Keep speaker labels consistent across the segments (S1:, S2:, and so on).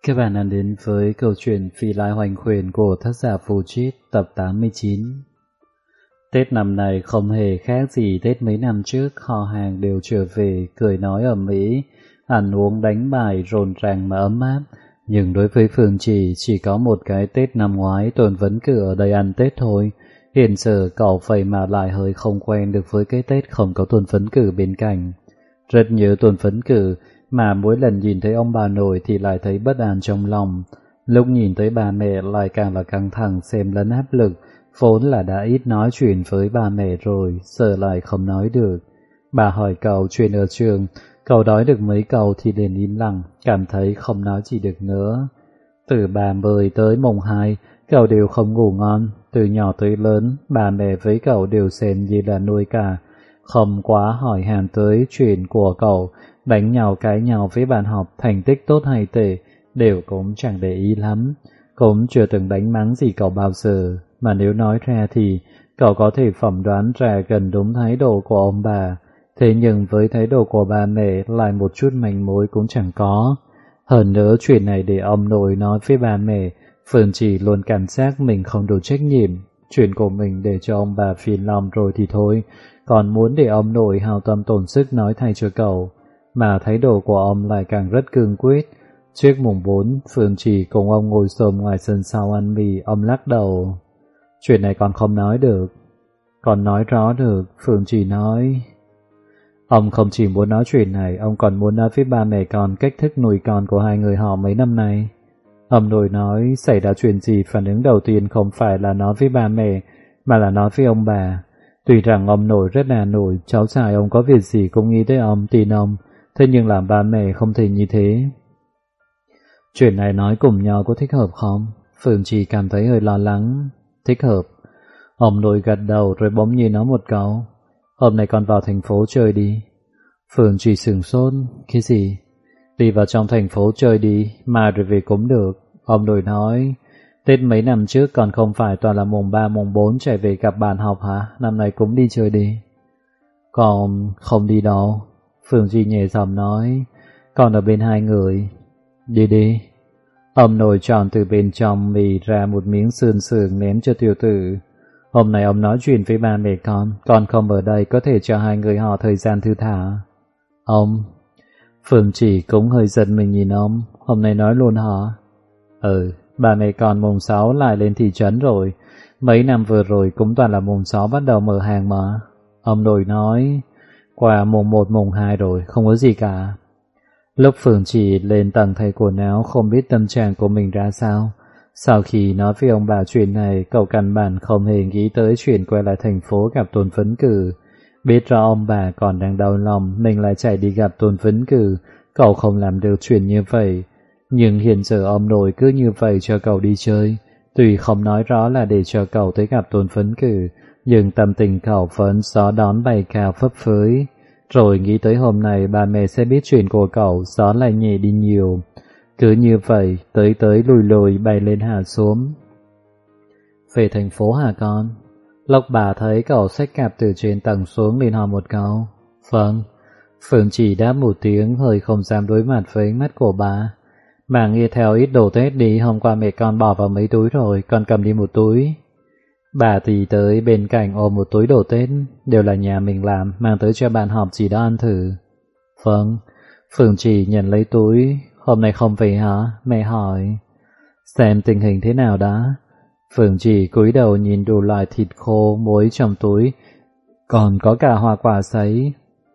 S1: Các bạn đang đến với câu chuyện Phi Lai Hoành Khuyển của tác giả Phù Chít tập 89. Tết năm này không hề khác gì Tết mấy năm trước, họ hàng đều trở về, cười nói ầm ĩ, ăn uống đánh bài rộn ràng mà ấm áp. Nhưng đối với Phương chỉ có một cái Tết năm ngoái Tôn Vấn Cử ở đây ăn Tết thôi. Hiện giờ cậu vậy mà lại hơi không quen được với cái Tết không có Tôn Vấn Cử bên cạnh. Rất nhớ Tôn Vấn Cử, mà mỗi lần nhìn thấy ông bà nội thì lại thấy bất an trong lòng. Lúc nhìn thấy bà mẹ lại càng là căng thẳng xem lẫn áp lực, vốn là đã ít nói chuyện với bà mẹ rồi, giờ lại không nói được. Bà hỏi cậu chuyện ở trường, cậu nói được mấy câu thì liền im lặng, cảm thấy không nói gì được nữa. Từ 30 tới mùng 2, cậu đều không ngủ ngon, từ nhỏ tới lớn, bà mẹ với cậu đều xem như là nuôi cả, không quá hỏi han tới chuyện của cậu. Đánh nhau cãi nhau với bạn học, thành tích tốt hay tệ đều cũng chẳng để ý lắm, cũng chưa từng đánh mắng gì cậu bao giờ, mà nếu nói ra thì cậu có thể phỏng đoán ra gần đúng thái độ của ông bà. Thế nhưng với thái độ của bà mẹ lại một chút manh mối cũng chẳng có. Hơn nữa chuyện này để ông nội nói với bà mẹ, Phương chỉ luôn cảm giác mình không đủ trách nhiệm. Chuyện của mình để cho ông bà phiền lòng rồi thì thôi, còn muốn để ông nội hao tâm tổn sức nói thay cho cậu. Mà thái độ của ông lại càng rất cương quyết. Trước mùng 4, Phương chỉ cùng ông ngồi xổm ngoài sân sau ăn mì, ông lắc đầu. Chuyện này con không nói được. Con nói rõ được, Phương chỉ nói. Ông không chỉ muốn nói chuyện này, ông còn muốn nói với ba mẹ con cách thức nuôi con của hai người họ mấy năm nay. Ông nội nói xảy ra chuyện gì phản ứng đầu tiên không phải là nói với ba mẹ, mà là nói với ông bà. Tuy rằng ông nội rất là nổi, cháu trai ông có việc gì cũng nghĩ tới ông, tin ông. Thế nhưng làm ba mẹ không thể như thế. Chuyện này nói cùng nhau có thích hợp không? Phương chỉ cảm thấy hơi lo lắng. Thích hợp. Ông nội gật đầu rồi bỗng nhiên nói một câu. Hôm nay con vào thành phố chơi đi. Phương chỉ sửng sốt. Cái gì? Đi vào trong thành phố chơi đi, mai rồi về cũng được. Ông nội nói. Tết mấy năm trước còn không phải toàn là mùng 3 mùng 4 chạy về gặp bạn học hả? Năm nay cũng đi chơi đi. Còn không đi đâu. Phương Duy nhẹ giọng nói, con ở bên hai người. Đi đi. Ông nội tròn từ bên trong mì ra một miếng sườn sườn ném cho tiểu tử. Hôm nay ông nói chuyện với ba mẹ con không ở đây có thể cho hai người họ thời gian thư thả. Ông. Phương chỉ cũng hơi giận mình nhìn ông, hôm nay nói luôn hả? Ba mẹ con mùng 6 lại lên thị trấn rồi, mấy năm vừa rồi cũng toàn là mùng 6 bắt đầu mở hàng mà. Ông nội nói, qua mùng 1 mùng 2 rồi, không có gì cả. Lúc Phương chỉ lên tầng thay quần áo không biết tâm trạng của mình ra sao. Sau khi nói với ông bà chuyện này, cậu căn bản không hề nghĩ tới chuyện quay lại thành phố gặp Tôn Vấn Cử. Biết rõ ông bà còn đang đau lòng, mình lại chạy đi gặp Tôn Vấn Cử, cậu không làm được chuyện như vậy. Nhưng hiện giờ ông nội cứ như vậy cho cậu đi chơi. Tuy không nói rõ là để cho cậu tới gặp Tôn Vấn Cử, nhưng tâm tình cậu vẫn gió đón bay cao phấp phới. Rồi nghĩ tới hôm nay ba mẹ sẽ biết chuyện của cậu, gió lại nhẹ đi nhiều. Cứ như vậy, tới lùi lùi bay lên hạ xuống. Về thành phố hả con? Lúc bà thấy cậu xách cặp từ trên tầng xuống liền hỏi một câu. Vâng. Phương chỉ đáp một tiếng, hơi không dám đối mặt với ánh mắt của bà. Bà nghe theo ít đồ Tết đi, hôm qua mẹ con bỏ vào mấy túi rồi, con cầm đi một túi. Bà thì tới bên cạnh ôm một túi đồ Tết, đều là nhà mình làm, mang tới cho bạn học gì đó ăn thử. Vâng. Phương chỉ nhận lấy túi. Hôm nay không về hả? Mẹ hỏi. Xem tình hình thế nào đã. Phương chỉ cúi đầu nhìn đủ loại thịt khô, muối trong túi, còn có cả hoa quả sấy.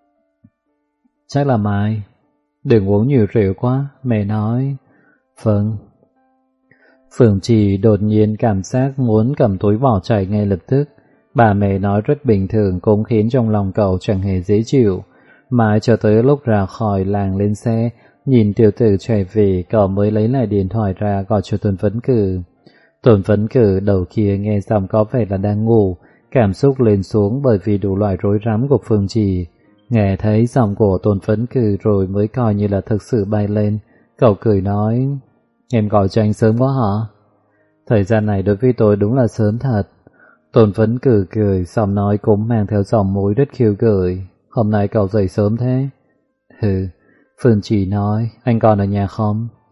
S1: Chắc là mai. Đừng uống nhiều rượu quá, mẹ nói. Vâng. Phương chỉ đột nhiên cảm giác muốn cầm túi bỏ chạy ngay lập tức. Bà mẹ nói rất bình thường cũng khiến trong lòng cậu chẳng hề dễ chịu. Mãi cho tới lúc ra khỏi làng lên xe, nhìn tiểu tử chạy về, cậu mới lấy lại điện thoại ra gọi cho Tôn Vấn Cử. Tôn Vấn Cử đầu kia nghe xong có vẻ là đang ngủ, cảm xúc lên xuống bởi vì đủ loại rối rắm của Phương chỉ. Nghe thấy giọng của Tôn Vấn Cử rồi mới coi như là thực sự bay lên. Cậu cười nói, em gọi cho anh sớm quá hả? Thời gian này đối với tôi đúng là sớm thật. Tôn Vấn Cử cười, xong nói cũng mang theo giọng mũi rất khiêu gợi. Hôm nay cậu dậy sớm thế? Phương chỉ nói, anh còn ở nhà không?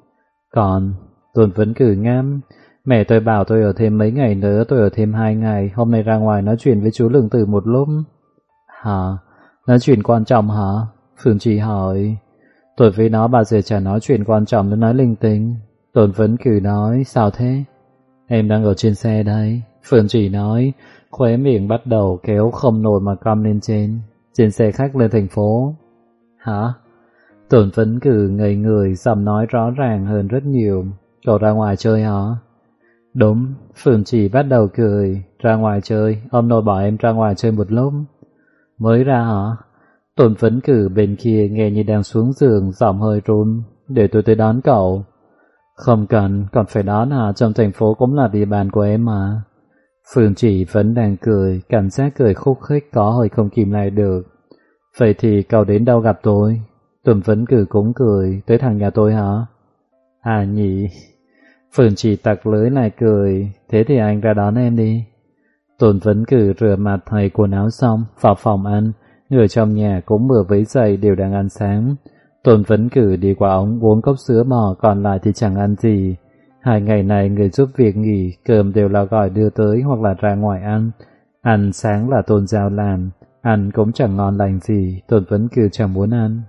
S1: Còn, Tuần vẫn cử ngắm. Mẹ tôi bảo tôi ở thêm mấy ngày nữa, tôi ở thêm 2 ngày, hôm nay ra ngoài nói chuyện với chú Lương Tử một lúc. Hả? Nói chuyện quan trọng hả? Phương Trì hỏi. Tôi với nó bao giờ chả nói chuyện quan trọng, nó nói linh tinh. Tuần vẫn cử nói, sao thế? Em đang ở trên xe đây. Phương Trì nói, khóe miệng bắt đầu kéo không nổi mà cong lên trên. Trên xe khách lên thành phố. Hả? Tuần vẫn cử ngây người, giọng nói rõ ràng hơn rất nhiều. Cậu ra ngoài chơi hả? Đúng, Phương Trì bắt đầu cười. Ra ngoài chơi, ông nội bảo em ra ngoài chơi một lúc. Mới ra hả? Tuần vẫn cử bên kia nghe như đang xuống giường, giọng hơi run. Để tôi tới đón cậu. Không cần, còn phải đón hả? Trong thành phố cũng là địa bàn của em mà. Phương Trì vẫn đang cười, cảm giác cười khúc khích có hơi không kìm lại được. Vậy thì cậu đến đâu gặp tôi? Tuần vẫn cử cũng cười, tới thằng nhà tôi hả? À nhỉ. Phương Trì tặc lưới lại cười, thế thì anh ra đón em đi. Tuần vẫn cử rửa mặt thay quần áo xong, vào phòng ăn, người trong nhà cũng vừa vấy dậy đều đang ăn sáng. Tuần vẫn cử đi qua ống uống cốc sữa bò, còn lại thì chẳng ăn gì. 2 ngày này người giúp việc nghỉ, cơm đều là gọi đưa tới hoặc là ra ngoài ăn. Ăn sáng là Tôn Giao làm, ăn cũng chẳng ngon lành gì, Tuần vẫn cử chẳng muốn ăn.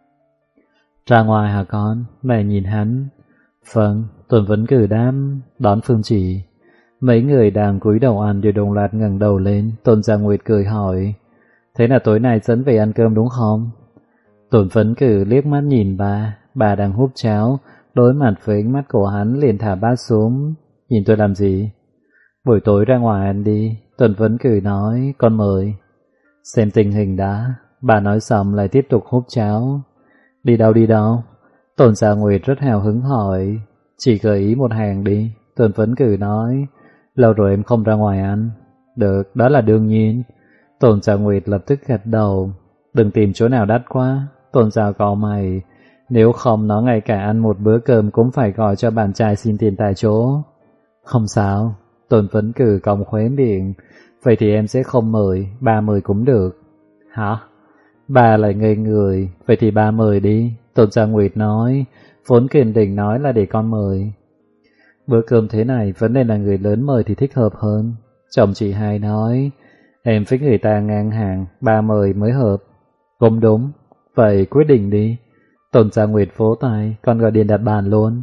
S1: Ra ngoài hả con? Mẹ nhìn hắn. Vâng, Tuần vẫn cử đám, đón Phương Trì. Mấy người đang cúi đầu ăn đều đồng loạt ngẩng đầu lên, Tôn Gia Nguyệt cười hỏi. Thế là tối nay dẫn về ăn cơm đúng không? Tuần vẫn cử liếc mắt nhìn bà đang húp cháo, đối mặt với ánh mắt của hắn liền thả bát xuống. Nhìn tôi làm gì? Buổi tối ra ngoài ăn đi, Tuần vẫn cử nói, con mời. Xem tình hình đã, bà nói xong lại tiếp tục húp cháo. Đi đâu? Tôn Gia Nguyệt rất hào hứng hỏi. Chỉ gợi ý một hàng đi, Tuần vẫn cử nói. Lâu rồi em không ra ngoài ăn. Được, đó là đương nhiên. Tôn Gia Nguyệt lập tức gật đầu. Đừng tìm chỗ nào đắt quá. Tôn Gia cau mày. Nếu không nó ngay cả ăn một bữa cơm cũng phải gọi cho bạn trai xin tiền tại chỗ. Không sao. Tôn vẫn cử cong khóe miệng. Vậy thì em sẽ không mời, ba mời cũng được. Hả? Bà lại ngây người. Vậy thì ba mời đi. Tôn Gia Nguyệt nói. Vốn kiên định nói là để con mời. Bữa cơm thế này vẫn nên là người lớn mời thì thích hợp hơn. Chồng chị hai nói. Em với người ta ngang hàng, ba mời mới hợp. Cũng đúng. Vậy quyết định đi. Tôn Gia Nguyệt vỗ tay, con gọi điện đặt bàn luôn.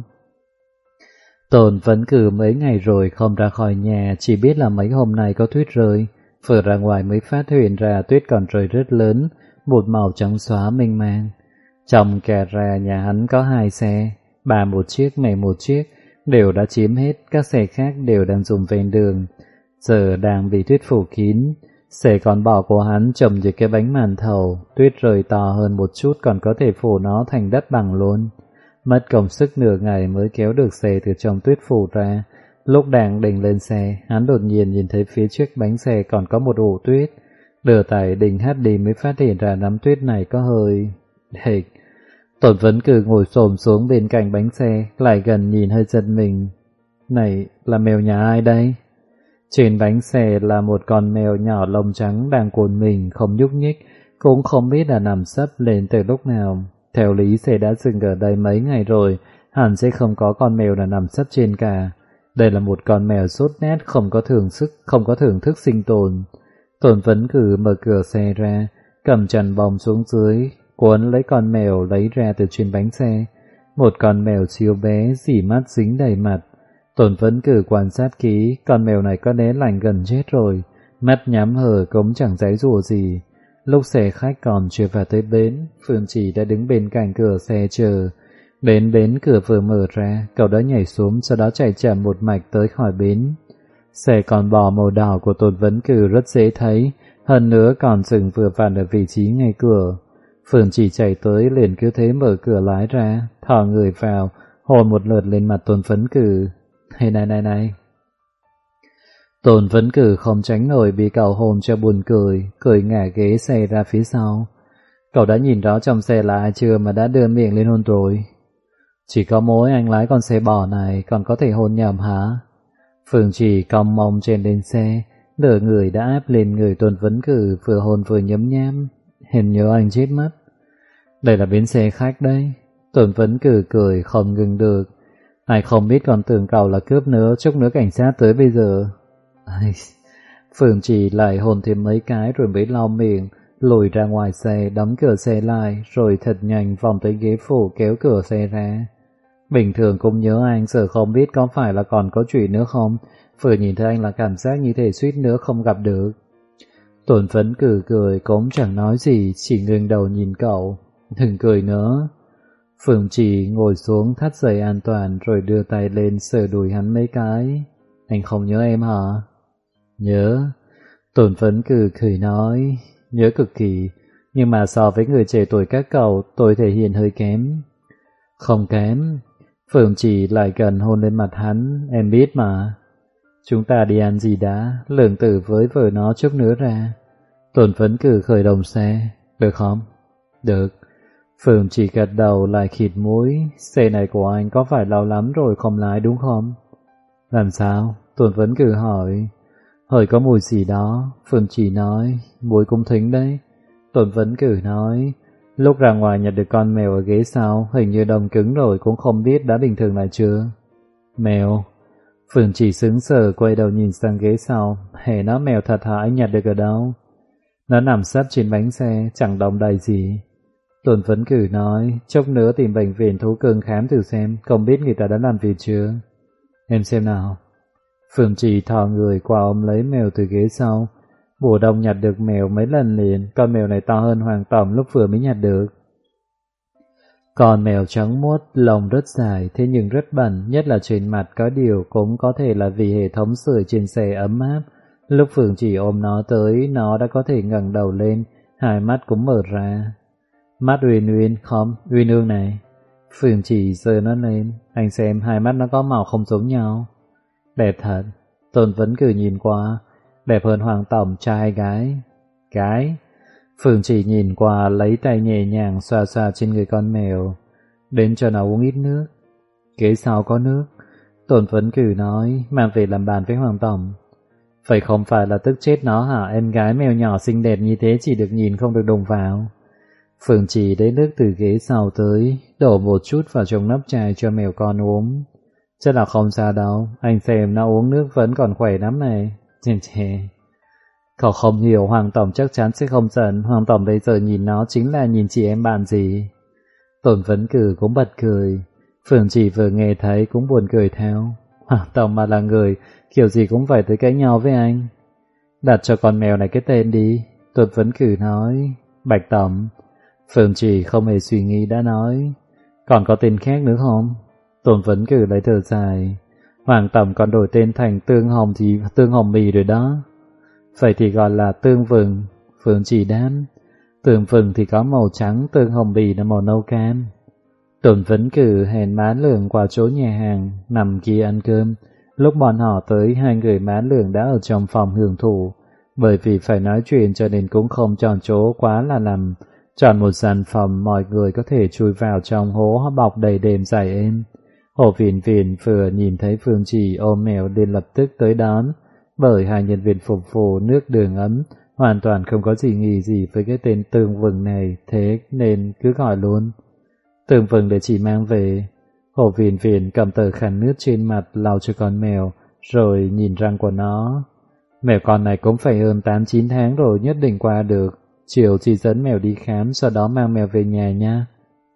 S1: Tôn vẫn cử mấy ngày rồi không ra khỏi nhà, chỉ biết là mấy hôm nay có tuyết rơi. Vừa ra ngoài mới phát hiện ra tuyết còn rơi rất lớn, một màu trắng xóa mênh mang. Trong gara nhà hắn có 2 xe, bà một chiếc mẹ một chiếc, đều đã chiếm hết, các xe khác đều đang dùng ven đường. Giờ đang bị tuyết phủ kín. Xe con bò của hắn trồng như cái bánh màn thầu, tuyết rơi to hơn một chút còn có thể phủ nó thành đất bằng luôn. Mất công sức nửa ngày mới kéo được xe từ trong tuyết phủ ra. Lúc đang định lên xe, hắn đột nhiên nhìn thấy phía trước bánh xe còn có một ổ tuyết. Đưa tay định hất đi mới phát hiện ra nắm tuyết này có hơi... Địch! Tôn vẫn cử ngồi xổm xuống bên cạnh bánh xe, lại gần nhìn hơi giật mình. Này, là mèo nhà ai đây? Trên bánh xe là một con mèo nhỏ lông trắng đang cuộn mình không nhúc nhích, cũng không biết là nằm sấp lên từ lúc nào. Theo lý xe đã dừng ở đây mấy ngày rồi, hẳn sẽ không có con mèo nào nằm sấp trên cả. Đây là một con mèo sốt nét không có thưởng thức sinh tồn. Tôn vẫn cử mở cửa xe ra, cầm chằn bông xuống dưới, cuốn lấy con mèo lấy ra từ trên bánh xe. Một con mèo siêu bé, dỉ mắt dính đầy mặt. Tôn vẫn cử quan sát kỹ, con mèo này có lẽ lành gần chết rồi, mắt nhắm hờ cũng chẳng giãy giụa gì. Lúc xe khách còn chưa vào tới bến, Phương Trì đã đứng bên cạnh cửa xe chờ. Đến bến cửa vừa mở ra, cậu đã nhảy xuống, sau đó chạy chậm một mạch tới khỏi bến. Xe con bò màu đỏ của Tôn vẫn cử rất dễ thấy, hơn nữa còn dừng vừa vặn ở vị trí ngay cửa. Phương Trì chạy tới liền cứ thế mở cửa lái ra, thò người vào, hôn một lượt lên mặt Tôn vẫn cử. Hey này. Tôn vẫn cử không tránh nổi bị cậu hôn cho buồn cười ngả ghế xe ra phía sau. Cậu đã nhìn rõ trong xe là ai chưa mà đã đưa miệng lên hôn rồi? Chỉ có mỗi anh lái con xe bò này còn có thể hôn nhầm hả? Phương Trì cong mông trên lên xe, nửa người đã áp lên người Tôn vẫn cử, vừa hôn vừa nhấm nháp. Hình như anh chết mất. Đây là bến xe khách đấy. Tôn vẫn cử cười không ngừng được. Ai không biết còn tưởng cậu là cướp nữa, chốc nữa cảnh sát tới bây giờ. Phượng Trì lại hôn thêm mấy cái rồi mới lau miệng, lùi ra ngoài xe, đóng cửa xe lại, rồi thật nhanh vòng tới ghế phụ kéo cửa xe ra. Bình thường cũng nhớ anh, giờ không biết có phải là còn có chuyện nữa không. Vừa nhìn thấy anh là cảm giác như thể suýt nữa không gặp được. Tổn Phấn cười cũng chẳng nói gì, chỉ ngừng đầu nhìn cậu. Đừng cười nữa. Phượng Trì ngồi xuống thắt dây an toàn rồi đưa tay lên sờ đùi hắn mấy cái. Anh không nhớ em hả? Nhớ. Tổn Phấn cười nói. Nhớ cực kỳ, nhưng mà so với người trẻ tuổi các cậu, tôi thể hiện hơi kém. Không kém. Phượng Trì lại gần hôn lên mặt hắn, em biết mà. Chúng ta đi ăn gì đã, Lượng Tử với vợ nó chút nữa ra. Tổn Phấn khởi động xe, được không? Được. Phượng Trì gật đầu lại khịt mũi, xe này của anh có phải lâu lắm rồi không lái đúng không? Làm sao? Tổn Phấn hỏi. Hơi có mùi gì đó, Phượng Trì nói, mùi cũng thính đấy. Tổn Phấn nói, lúc ra ngoài nhặt được con mèo ở ghế sau, hình như đông cứng rồi cũng không biết đã bình thường lại chưa. Mèo? Phượng Trì sững sờ quay đầu nhìn sang ghế sau, hề nó mèo thật hả, anh nhặt được ở đâu? Nó nằm sắp trên bánh xe, chẳng động đậy gì. Tổn Phấn nói, chốc nữa tìm bệnh viện thú cưng khám thử xem, không biết người ta đã làm việc chưa. Em xem nào. Phượng Trì thò người qua ôm lấy mèo từ ghế sau. Mùa đông nhặt được mèo mấy lần liền, con mèo này to hơn Hoàng Tòng lúc vừa mới nhặt được. Con mèo trắng muốt, lông rất dài, thế nhưng rất bẩn, nhất là trên mặt, có điều cũng có thể là vì hệ thống sưởi trên xe ấm áp. Lúc Phượng Trì ôm nó tới, nó đã có thể ngẩng đầu lên, hai mắt cũng mở ra. Mắt Uyên Uyên, không, Uyên Ương này. Phượng Trì giơ nó lên, anh xem hai mắt nó có màu không giống nhau. Đẹp thật. Tôn Vấn nhìn qua, đẹp hơn Hoàng Tổng trai hay gái? Gái. Phượng Trì nhìn qua, lấy tay nhẹ nhàng xoa xoa trên người con mèo. Đến cho nó uống ít nước. Ghế sau có nước. Tôn Vấn nói, mang về làm bàn với Hoàng Tổng. Vậy không phải là tức chết nó hả? Em gái mèo nhỏ xinh đẹp như thế chỉ được nhìn không được đụng vào. Phượng Trì lấy nước từ ghế sau tới, đổ một chút vào trong nắp chai cho mèo con uống. Chắc là không sao đâu, anh xem nó uống nước vẫn còn khỏe lắm này. Chê. Cậu không hiểu, Hoàng Tổng chắc chắn sẽ không giận, Hoàng Tổng bây giờ nhìn nó chính là nhìn chị em bạn gì. Tổn Vấn cũng bật cười, Phượng Trì vừa nghe thấy cũng buồn cười theo. Hoàng Tổng mà là người, kiểu gì cũng phải tới cãi nhau với anh. Đặt cho con mèo này cái tên đi, Tổn Vấn nói, Bạch Tổng. Phượng Trì không hề suy nghĩ đã nói, còn có tên khác nữa không? Tổn Vấn lấy thở dài, Hoàng Tổng còn đổi tên thành Tương Hồng gì, Tương Hồng Mì rồi đó. Vậy thì gọi là Tương Vừng. Phượng Trì đáp, Tương Vừng thì có màu trắng, Tương Hồng Mì là màu nâu cam. Tổn Vấn hẹn Má Lượng qua chỗ nhà hàng, nằm kia ăn cơm. Lúc bọn họ tới, hai người Má Lượng đã ở trong phòng hưởng thụ, bởi vì phải nói chuyện cho nên cũng không chọn chỗ quá là nằm. Chọn một gian phòng mọi người có thể chui vào trong hố bọc đầy đệm dài êm. Hồ Viễn Viễn vừa nhìn thấy Phương Trì ôm mèo liền lập tức tới đón, bởi hai nhân viên phục vụ nước đường ấm hoàn toàn không có gì nghi gì với cái tên Tương Vừng này, thế nên cứ gọi luôn. Tương Vừng để chị mang về. Hồ Viễn Viễn cầm tờ khăn nước trên mặt lau cho con mèo, rồi nhìn răng của nó. Mèo con này cũng phải hơn 8-9 tháng rồi, nhất định qua được. Chiều chị dẫn mèo đi khám, sau đó mang mèo về nhà nha.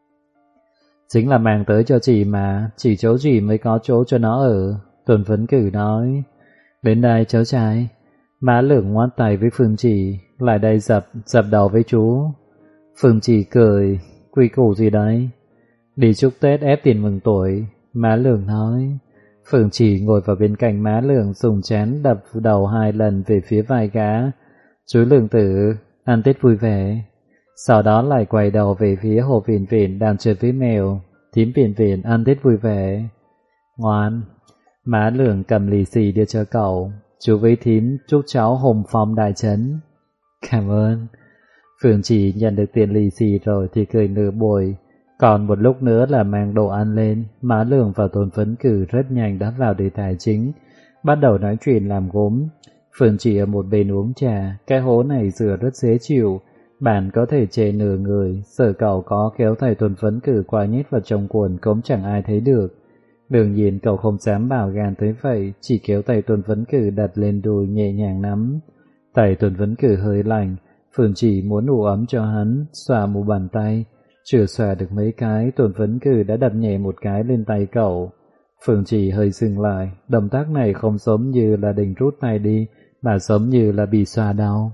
S1: Chính là mang tới cho chị mà, chỉ chỗ chị mới có chỗ cho nó ở. Tuần Vấn nói, đến đây cháu trai. Má Lượng ngoắt tay với Phương Trì, lại đây dập đầu với chú. Phương Trì cười, quy củ gì đấy? Đi chúc Tết ép tiền mừng tuổi, Má Lượng nói. Phương Trì ngồi vào bên cạnh Má Lượng, dùng chén đập đầu 2 lần về phía vai gã. Chú Lượng Tử, ăn Tết vui vẻ. Sau đó lại quay đầu về phía Hồ Viễn Viễn đang chơi với mèo. Thím Viễn Viễn, ăn Tết vui vẻ. Ngoan. Má Lượng cầm lì xì đưa cho cậu. Chú với thím chúc cháu hùng phong đại trấn. Cảm ơn. Phương Trì nhận được tiền lì xì rồi thì cười nửa buổi. Còn một lúc nữa là mang đồ ăn lên. Má Lượng và Tôn Vấn rất nhanh đã vào đề tài chính, bắt đầu nói chuyện làm gốm. Phương Trì ở một bên uống trà. Cái hố này rửa rất dễ chịu, bàn có thể chê nửa người. Sở cậu có kéo thầy Tôn Vấn qua nhét vào trong quần cũng chẳng ai thấy được. Đương nhiên cậu không dám bảo gan tới vậy, chỉ kéo tay Tuần Vấn Cử đặt lên đùi nhẹ nhàng nắm. Tay Tuần Vấn Cử hơi lạnh, Phương Chỉ muốn ủ ấm cho hắn, xoa một bàn tay. Chưa xoa được mấy cái, Tuần Vấn Cử đã đặt nhẹ một cái lên tay cậu. Phương Chỉ hơi dừng lại, động tác này không giống như là định rút tay đi, mà giống như là bị xoa đau.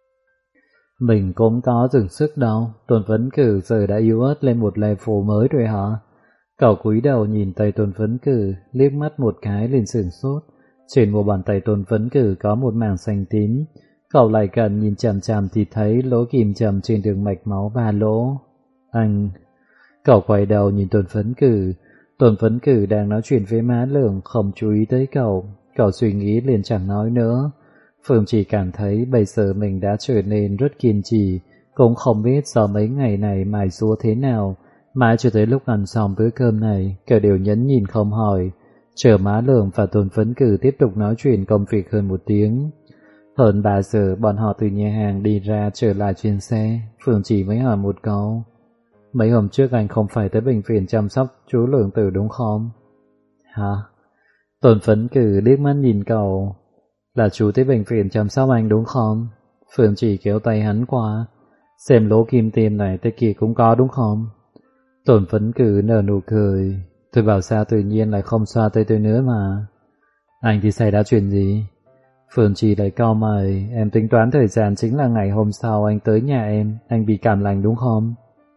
S1: Mình cũng có dừng sức đâu, Tuần Vấn Cử giờ đã yếu ớt lên một level mới rồi hả? Cậu cúi đầu nhìn tay Tuần Vấn Cử, liếc mắt một cái lên sửng sốt. Trên một bàn tay Tuần Vấn Cử có một mảng xanh tím. Cậu lại gần nhìn chằm chằm thì thấy lỗ kim châm trên đường mạch máu 3 lỗ. Anh... Cậu quay đầu nhìn Tuần Vấn Cử. Tuần Vấn Cử đang nói chuyện với má Lượng, không chú ý tới cậu. Cậu suy nghĩ liền chẳng nói nữa. Phương chỉ cảm thấy bây giờ mình đã trở nên rất kiên trì, cũng không biết sau mấy ngày này mài giũa thế nào. Mãi cho tới lúc ăn xong bữa cơm này, cậu đều nhẫn nhìn không hỏi, chờ má Lượng và Tuần Vấn Cử tiếp tục nói chuyện công việc hơn 1 tiếng. Hơn 3 giờ bọn họ từ nhà hàng đi ra trở lại trên xe, Phương chỉ mới hỏi một câu. Mấy hôm trước anh không phải tới bệnh viện chăm sóc chú Lượng Tử đúng không? Hả? Tuần Vấn Cử liếc mắt nhìn cậu. Là chú tới bệnh viện chăm sóc anh đúng không? Phương chỉ kéo tay hắn qua. Xem lỗ kim tiêm này tới kia cũng có đúng không? Tuần Vấn Cử nở nụ cười. Tôi bảo sao tự nhiên lại không xoa tới tôi nữa mà. Anh thì xảy ra chuyện gì? Phương chỉ lại cau mày. Em tính toán thời gian chính là ngày hôm sau anh tới nhà em. Anh bị cảm lạnh đúng không?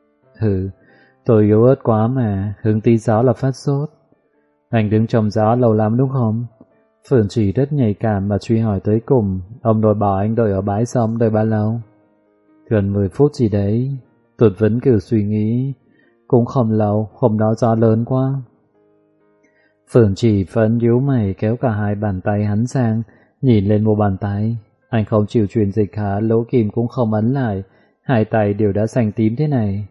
S1: Tôi yếu ớt quá mà. Hứng tí gió là phát sốt. Anh đứng trong gió lâu lắm đúng không? Phương chỉ rất nhạy cảm mà truy hỏi tới cùng. Ông nội bảo anh đợi ở bãi xong đợi bao lâu? Gần 10 phút gì đấy. Tuần Vấn Cử suy nghĩ. Cũng không lâu, hôm đó gió lớn quá. Phương chỉ vẫn nhíu mày kéo cả hai bàn tay hắn sang, nhìn lên một bàn tay. Anh không chịu truyền dịch hả? Lỗ kim cũng không ấn lại, hai tay đều đã xanh tím thế này.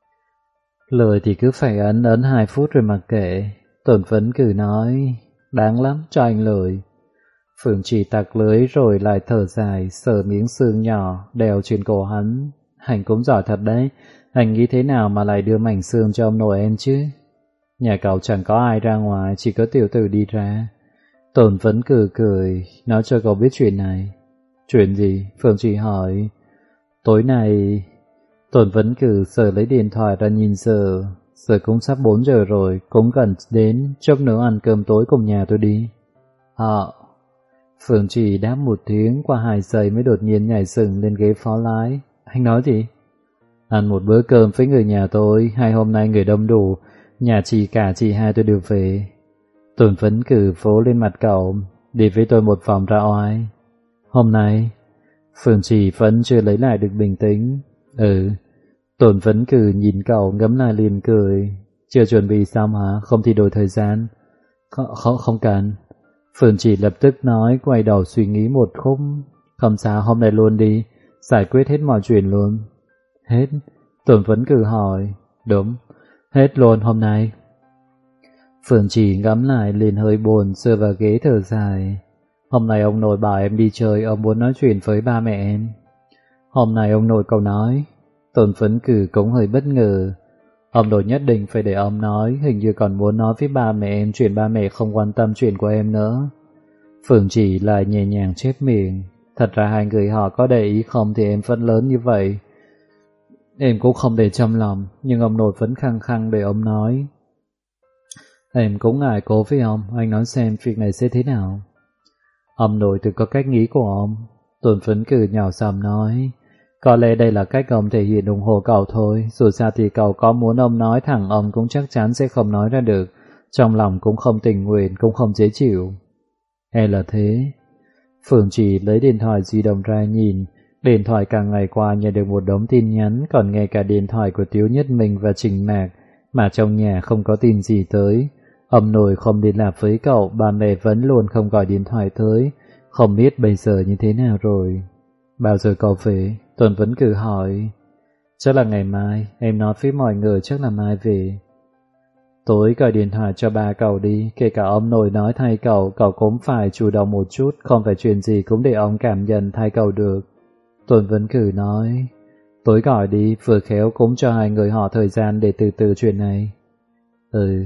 S1: Lời thì cứ phải ấn 2 phút rồi mặc kệ. Tuần Vấn Cử nói, đáng lắm cho anh lời. Phương chỉ tặc lưới rồi lại thở dài, sờ miếng xương nhỏ đèo trên cổ hắn. Anh cũng giỏi thật đấy, anh nghĩ thế nào mà lại đưa mảnh xương cho ông nội em chứ? Nhà cậu chẳng có ai ra ngoài, chỉ có tiểu tử đi ra. Tuần Vấn Cử cười, nói cho cậu biết chuyện này. Chuyện gì? Phương chỉ hỏi. Tối nay... Tuần Vấn Cử sờ lấy điện thoại ra nhìn giờ. Giờ cũng sắp 4 giờ rồi, cũng gần đến, chốc nữa ăn cơm tối cùng nhà tôi đi. Phương chỉ đáp một tiếng, qua 2 giây mới đột nhiên nhảy sừng lên ghế phó lái. Anh nói gì? Ăn một bữa cơm với người nhà tôi, 2 hôm nay người đông đủ, nhà chị cả chị hai tôi đều về. Tuần Vấn Cử vỗ lên mặt cậu, đi với tôi một vòng ra oai. Hôm nay, Phương chỉ vẫn chưa lấy lại được bình tĩnh. Tuần Vấn Cử nhìn cậu ngấm lại liền cười. Chưa chuẩn bị xong hả? Không thì đổi thời gian. Không cần. Phương chỉ lập tức nói, quay đầu suy nghĩ một khúc. Không sao, hôm nay luôn đi, giải quyết hết mọi chuyện luôn. Hết? Tuần Vấn Cử hỏi. Đúng, hết luôn hôm nay. Phương chỉ ngắm lại liền hơi buồn, dựa vào ghế thở dài. Hôm nay ông nội bảo em đi chơi, ông muốn nói chuyện với ba mẹ em. Hôm nay ông nội cậu nói. Tuần Vấn Cử cũng hơi bất ngờ. Ông nội nhất định phải để ông nói, hình như còn muốn nói với ba mẹ em chuyện ba mẹ không quan tâm chuyện của em nữa. Phương chỉ lại nhẹ nhàng chép miệng. Thật ra hai người họ có để ý không thì em vẫn lớn như vậy. Em cũng không để trong lòng, nhưng ông nội vẫn khăng khăng để ông nói. Em cũng ngại cố với ông, anh nói xem việc này sẽ thế nào. Ông nội tự có cách nghĩ của ông. Tuần Vấn Cử nhỏ giọng nói. Có lẽ đây là cách ông thể hiện ủng hộ cậu thôi, dù sao thì cậu có muốn ông nói thẳng ông cũng chắc chắn sẽ không nói ra được, trong lòng cũng không tình nguyện, cũng không dễ chịu. Hay là thế? Phương chỉ lấy điện thoại di động ra nhìn, điện thoại càng ngày qua nhận được một đống tin nhắn, còn nghe cả điện thoại của Tiếu Nhất Minh và Trình Mạc, mà trong nhà không có tin gì tới. Ông nội không liên lạc với cậu, ba mẹ vẫn luôn không gọi điện thoại tới, không biết bây giờ như thế nào rồi. Bao giờ cậu về? Tuần Vấn Cử hỏi. Chắc là ngày mai, em nói với mọi người chắc là mai về. Tối gọi điện thoại cho ba cậu đi, kể cả ông nội nói thay cậu, cậu cũng phải chủ động một chút, không phải chuyện gì cũng để ông cảm nhận thay cậu được. Tuần Vấn Cử nói. Tối gọi đi, vừa khéo cũng cho hai người họ thời gian để từ từ chuyện này.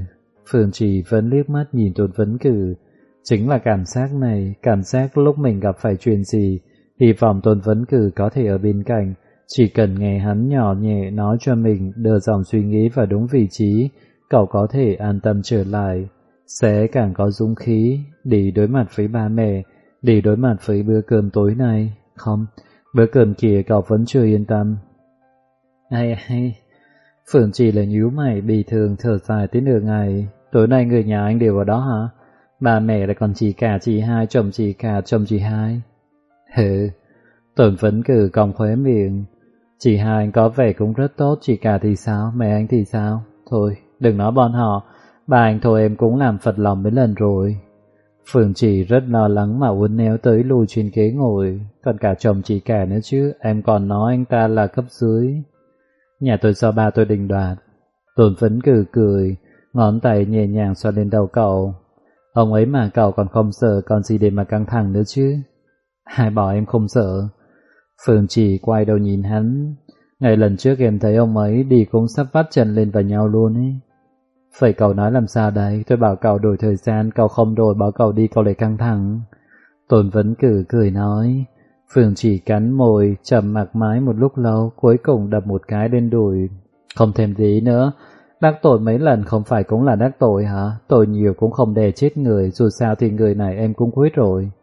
S1: Phương Trì vẫn liếc mắt nhìn Tôn Vấn Cử. Chính là cảm giác này, cảm giác lúc mình gặp phải chuyện gì, hy vọng Tôn Vấn Cử có thể ở bên cạnh, chỉ cần nghe hắn nhỏ nhẹ nói cho mình đưa dòng suy nghĩ vào đúng vị trí, cậu có thể an tâm trở lại, sẽ càng có dũng khí đi đối mặt với ba mẹ, đi đối mặt với bữa cơm tối này. Không, bữa cơm kia cậu vẫn chưa yên tâm. Hay, Phượng chỉ là nhíu mày bì thường thở dài tới nửa ngày. Tối nay người nhà anh đều ở đó hả? Ba mẹ lại còn chị cả chị hai, chồng chị cả chồng chị hai. Hừ, Tôn Vấn Cử cong khóe miệng. Chị hai anh có vẻ cũng rất tốt, chị cả thì sao, mẹ anh thì sao? Thôi, đừng nói bọn họ, ba anh thôi em cũng làm phật lòng mấy lần rồi. Phương Chỉ rất lo lắng mà uốn éo tới lùi trên ghế ngồi, còn cả chồng chị cả nữa chứ, em còn nói anh ta là cấp dưới. Nhà tôi do ba tôi định đoạt. Tôn Vấn Cử cười, ngón tay nhẹ nhàng xoa lên đầu cậu. Ông ấy mà cậu còn không sợ, còn gì để mà căng thẳng nữa chứ? Ai bảo em không sợ? Phương Chỉ quay đầu nhìn hắn. Ngày lần trước em thấy ông ấy đi cũng sắp vắt chân lên vào nhau luôn ấy. Vậy cậu nói làm sao đấy? Tôi bảo cậu đổi thời gian, cậu không đổi, bảo cậu đi cậu lại căng thẳng. Tôn Vấn Cử cười nói. Phương Chỉ cắn môi, trầm mặc mãi một lúc lâu, cuối cùng đập một cái lên đùi. Không thêm tí nữa, đắc tội mấy lần không phải cũng là đắc tội hả? Tội nhiều cũng không đè chết người, dù sao thì người này em cũng quyết rồi.